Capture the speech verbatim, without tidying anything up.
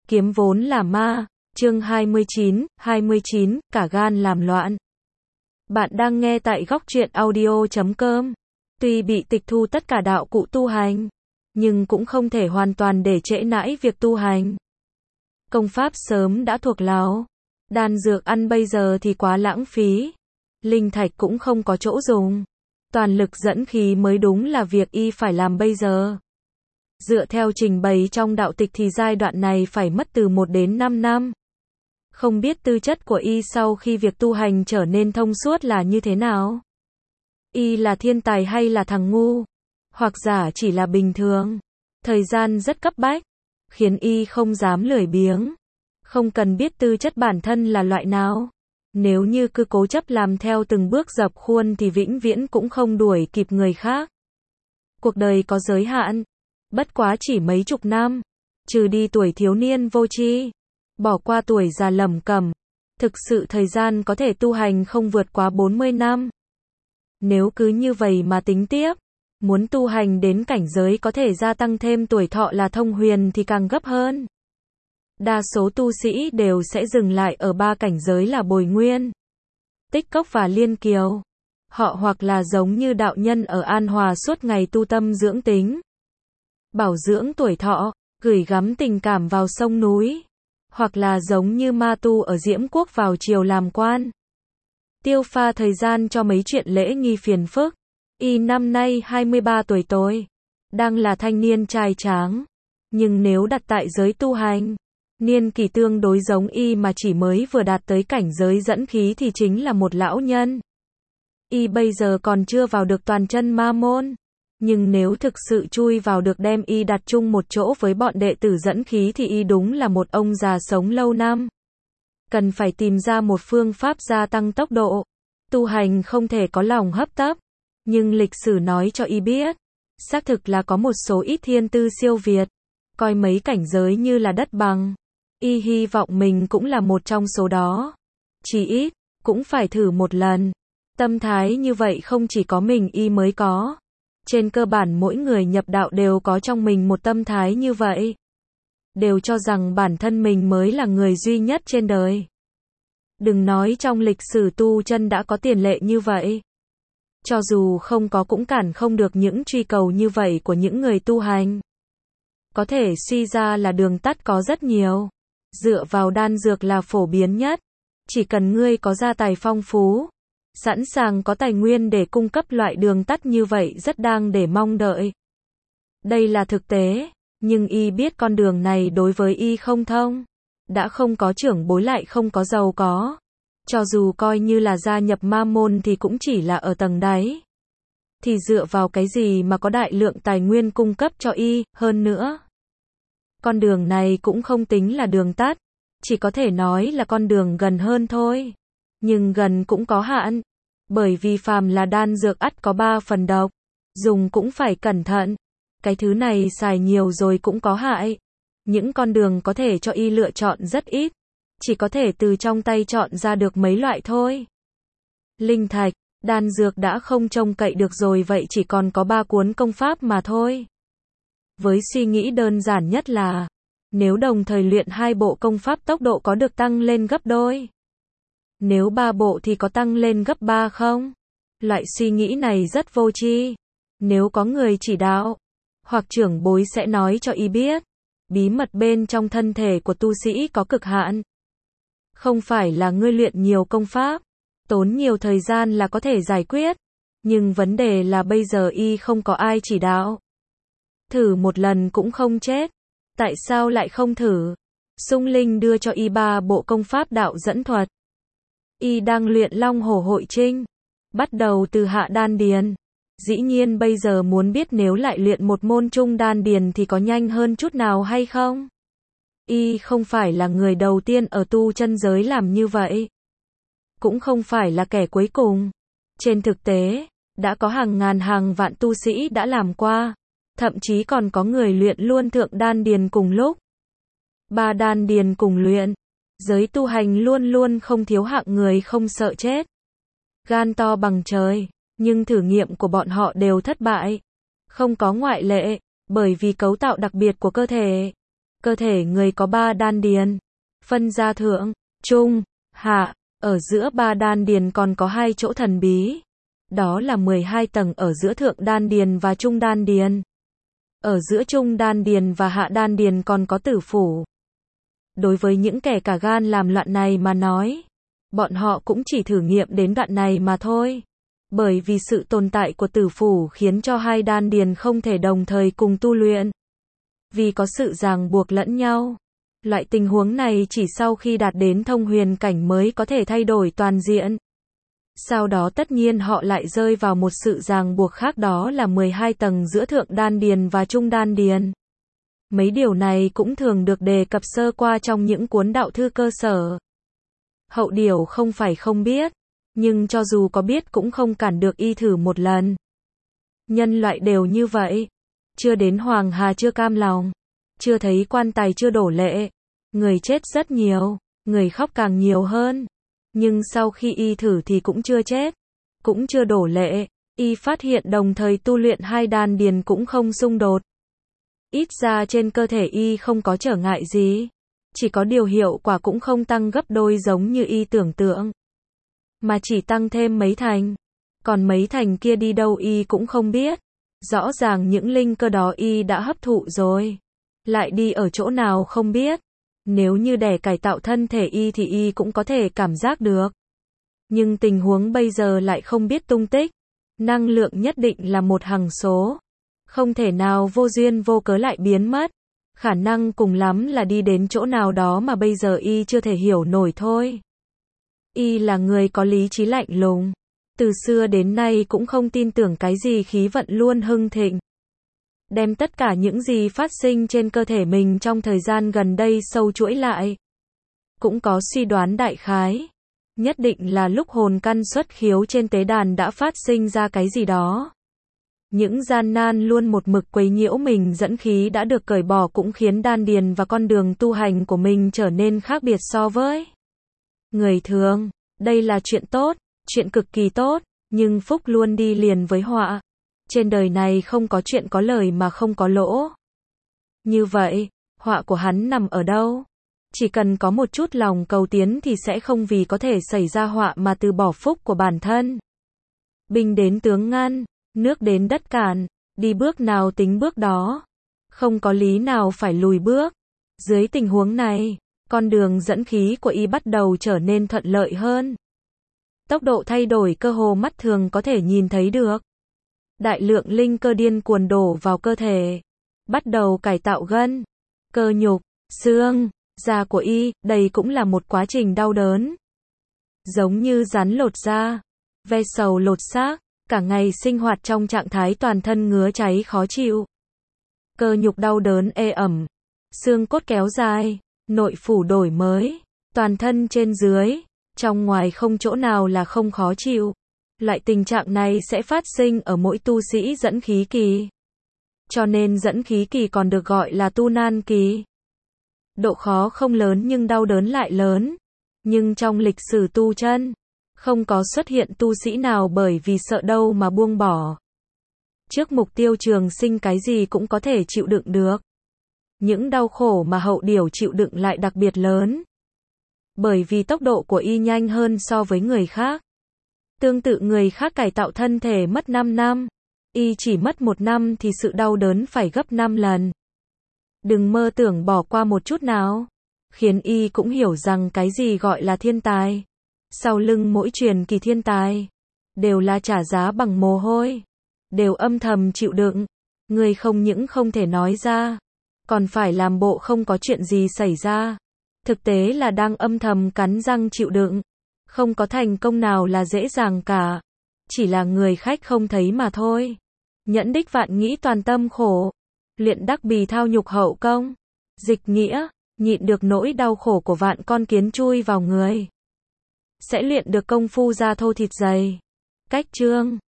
Kiếm vốn là ma, chương hai mươi chín, hai mươi chín, cả gan làm loạn. Bạn đang nghe tại góc truyện audio chấm com. Tuy bị tịch thu tất cả đạo cụ tu hành, nhưng cũng không thể hoàn toàn để trễ nãi việc tu hành. Công pháp sớm đã thuộc láo, đan dược ăn bây giờ thì quá lãng phí. Linh thạch cũng không có chỗ dùng. Toàn lực dẫn khí mới đúng là việc y phải làm bây giờ. Dựa theo trình bày trong đạo tịch thì giai đoạn này phải mất từ một đến năm năm. Không biết tư chất của y sau khi việc tu hành trở nên thông suốt là như thế nào? Y là thiên tài hay là thằng ngu? Hoặc giả chỉ là bình thường? Thời gian rất cấp bách, khiến y không dám lười biếng. Không cần biết tư chất bản thân là loại nào. Nếu như cứ cố chấp làm theo từng bước dập khuôn thì vĩnh viễn cũng không đuổi kịp người khác. Cuộc đời có giới hạn, bất quá chỉ mấy chục năm, trừ đi tuổi thiếu niên vô tri, bỏ qua tuổi già lẩm cẩm, thực sự thời gian có thể tu hành không vượt quá bốn mươi năm. Nếu cứ như vậy mà tính tiếp, muốn tu hành đến cảnh giới có thể gia tăng thêm tuổi thọ là thông huyền thì càng gấp hơn. Đa số tu sĩ đều sẽ dừng lại ở ba cảnh giới là bồi nguyên, tích cốc và liên kiều. Họ hoặc là giống như đạo nhân ở An Hòa suốt ngày tu tâm dưỡng tính, bảo dưỡng tuổi thọ, gửi gắm tình cảm vào sông núi, hoặc là giống như ma tu ở Diễm Quốc vào triều làm quan, tiêu pha thời gian cho mấy chuyện lễ nghi phiền phức. Y năm nay hai mươi ba tuổi tôi, đang là thanh niên trai tráng, nhưng nếu đặt tại giới tu hành, niên kỷ tương đối giống y mà chỉ mới vừa đạt tới cảnh giới dẫn khí thì chính là một lão nhân. Y bây giờ còn chưa vào được toàn chân ma môn, nhưng nếu thực sự chui vào được đem y đặt chung một chỗ với bọn đệ tử dẫn khí thì y đúng là một ông già sống lâu năm. Cần phải tìm ra một phương pháp gia tăng tốc độ. Tu hành không thể có lòng hấp tấp, nhưng lịch sử nói cho y biết, xác thực là có một số ít thiên tư siêu việt, coi mấy cảnh giới như là đất bằng. Y hy vọng mình cũng là một trong số đó. Chỉ ít, cũng phải thử một lần. Tâm thái như vậy không chỉ có mình y mới có. Trên cơ bản mỗi người nhập đạo đều có trong mình một tâm thái như vậy. Đều cho rằng bản thân mình mới là người duy nhất trên đời. Đừng nói trong lịch sử tu chân đã có tiền lệ như vậy. Cho dù không có cũng cản không được những truy cầu như vậy của những người tu hành. Có thể suy ra là đường tắt có rất nhiều. Dựa vào đan dược là phổ biến nhất. Chỉ cần ngươi có gia tài phong phú, sẵn sàng có tài nguyên để cung cấp loại đường tắt như vậy rất đang để mong đợi. Đây là thực tế, nhưng y biết con đường này đối với y không thông. Đã không có trưởng bối lại không có giàu có. Cho dù coi như là gia nhập ma môn thì cũng chỉ là ở tầng đáy. Thì dựa vào cái gì mà có đại lượng tài nguyên cung cấp cho y, hơn nữa. Con đường này cũng không tính là đường tắt, chỉ có thể nói là con đường gần hơn thôi. Nhưng gần cũng có hạn, bởi vì phàm là đan dược ắt có ba phần độc, dùng cũng phải cẩn thận. Cái thứ này xài nhiều rồi cũng có hại. Những con đường có thể cho y lựa chọn rất ít, chỉ có thể từ trong tay chọn ra được mấy loại thôi. Linh thạch, đan dược đã không trông cậy được rồi vậy chỉ còn có ba cuốn công pháp mà thôi. Với suy nghĩ đơn giản nhất là, nếu đồng thời luyện hai bộ công pháp tốc độ có được tăng lên gấp đôi. Nếu ba bộ thì có tăng lên gấp ba không? Loại suy nghĩ này rất vô tri. Nếu có người chỉ đạo, hoặc trưởng bối sẽ nói cho y biết, bí mật bên trong thân thể của tu sĩ có cực hạn. Không phải là ngươi luyện nhiều công pháp, tốn nhiều thời gian là có thể giải quyết. Nhưng vấn đề là bây giờ y không có ai chỉ đạo. Thử một lần cũng không chết. Tại sao lại không thử? Xung Linh đưa cho y ba bộ công pháp đạo dẫn thuật. Y đang luyện Long Hổ Hội Trinh, bắt đầu từ hạ đan điền. Dĩ nhiên bây giờ muốn biết nếu lại luyện một môn trung đan điền thì có nhanh hơn chút nào hay không? Y không phải là người đầu tiên ở tu chân giới làm như vậy. Cũng không phải là kẻ cuối cùng. Trên thực tế, đã có hàng ngàn hàng vạn tu sĩ đã làm qua. Thậm chí còn có người luyện luôn thượng đan điền cùng lúc. Ba đan điền cùng luyện. Giới tu hành luôn luôn không thiếu hạng người không sợ chết. Gan to bằng trời, nhưng thử nghiệm của bọn họ đều thất bại. Không có ngoại lệ, bởi vì cấu tạo đặc biệt của cơ thể. Cơ thể người có ba đan điền, phân ra thượng, trung, hạ, ở giữa ba đan điền còn có hai chỗ thần bí. Đó là mười hai tầng ở giữa thượng đan điền và trung đan điền. Ở giữa trung đan điền và hạ đan điền còn có tử phủ. Đối với những kẻ cả gan làm loạn này mà nói, bọn họ cũng chỉ thử nghiệm đến đoạn này mà thôi. Bởi vì sự tồn tại của tử phủ khiến cho hai đan điền không thể đồng thời cùng tu luyện. Vì có sự ràng buộc lẫn nhau. Loại tình huống này chỉ sau khi đạt đến thông huyền cảnh mới có thể thay đổi toàn diện. Sau đó tất nhiên họ lại rơi vào một sự ràng buộc khác, đó là mười hai tầng giữa thượng đan điền và trung đan điền. Mấy điều này cũng thường được đề cập sơ qua trong những cuốn đạo thư cơ sở. Hậu điều không phải không biết, nhưng cho dù có biết cũng không cản được y thử một lần. Nhân loại đều như vậy. Chưa đến Hoàng Hà chưa cam lòng. Chưa thấy quan tài chưa đổ lệ. Người chết rất nhiều, người khóc càng nhiều hơn. Nhưng sau khi y thử thì cũng chưa chết, cũng chưa đổ lệ. Y phát hiện đồng thời tu luyện hai đan điền cũng không xung đột. Ít ra trên cơ thể y không có trở ngại gì. Chỉ có điều hiệu quả cũng không tăng gấp đôi giống như y tưởng tượng. Mà chỉ tăng thêm mấy thành. Còn mấy thành kia đi đâu y cũng không biết. Rõ ràng những linh cơ đó y đã hấp thụ rồi. Lại đi ở chỗ nào không biết. Nếu như để cải tạo thân thể y thì y cũng có thể cảm giác được. Nhưng tình huống bây giờ lại không biết tung tích. Năng lượng nhất định là một hằng số. Không thể nào vô duyên vô cớ lại biến mất. Khả năng cùng lắm là đi đến chỗ nào đó mà bây giờ y chưa thể hiểu nổi thôi. Y là người có lý trí lạnh lùng. Từ xưa đến nay cũng không tin tưởng cái gì khí vận luôn hưng thịnh. Đem tất cả những gì phát sinh trên cơ thể mình trong thời gian gần đây sâu chuỗi lại. Cũng có suy đoán đại khái. Nhất định là lúc hồn căn xuất khiếu trên tế đàn đã phát sinh ra cái gì đó. Những gian nan luôn một mực quấy nhiễu mình dẫn khí đã được cởi bỏ cũng khiến đan điền và con đường tu hành của mình trở nên khác biệt so với người thường. Đây là chuyện tốt, chuyện cực kỳ tốt, nhưng phúc luôn đi liền với họa. Trên đời này không có chuyện có lời mà không có lỗ. Như vậy, họa của hắn nằm ở đâu? Chỉ cần có một chút lòng cầu tiến thì sẽ không vì có thể xảy ra họa mà từ bỏ phúc của bản thân. Binh đến tướng ngăn, nước đến đất cản, đi bước nào tính bước đó. Không có lý nào phải lùi bước. Dưới tình huống này, con đường dẫn khí của y bắt đầu trở nên thuận lợi hơn. Tốc độ thay đổi cơ hồ mắt thường có thể nhìn thấy được. Đại lượng linh cơ điên cuồng đổ vào cơ thể. Bắt đầu cải tạo gân, cơ nhục, xương, da của y, đây cũng là một quá trình đau đớn. Giống như rắn lột da, ve sầu lột xác, cả ngày sinh hoạt trong trạng thái toàn thân ngứa cháy khó chịu. Cơ nhục đau đớn ê ẩm, xương cốt kéo dài, nội phủ đổi mới, toàn thân trên dưới, trong ngoài không chỗ nào là không khó chịu. Loại tình trạng này sẽ phát sinh ở mỗi tu sĩ dẫn khí kỳ. Cho nên dẫn khí kỳ còn được gọi là tu nan kỳ. Độ khó không lớn nhưng đau đớn lại lớn. Nhưng trong lịch sử tu chân, không có xuất hiện tu sĩ nào bởi vì sợ đâu mà buông bỏ. Trước mục tiêu trường sinh cái gì cũng có thể chịu đựng được. Những đau khổ mà hậu điểu chịu đựng lại đặc biệt lớn. Bởi vì tốc độ của y nhanh hơn so với người khác. Tương tự người khác cải tạo thân thể mất năm năm. Y chỉ mất một năm thì sự đau đớn phải gấp năm lần. Đừng mơ tưởng bỏ qua một chút nào. Khiến y cũng hiểu rằng cái gì gọi là thiên tài. Sau lưng mỗi truyền kỳ thiên tài, đều là trả giá bằng mồ hôi. Đều âm thầm chịu đựng. Người không những không thể nói ra, còn phải làm bộ không có chuyện gì xảy ra. Thực tế là đang âm thầm cắn răng chịu đựng. Không có thành công nào là dễ dàng cả. Chỉ là người khách không thấy mà thôi. Nhẫn đích vạn nghĩ toàn tâm khổ. Luyện đắc bì thao nhục hậu công. Dịch nghĩa, nhịn được nỗi đau khổ của vạn con kiến chui vào người. Sẽ luyện được công phu da thô thịt dày. Cách chương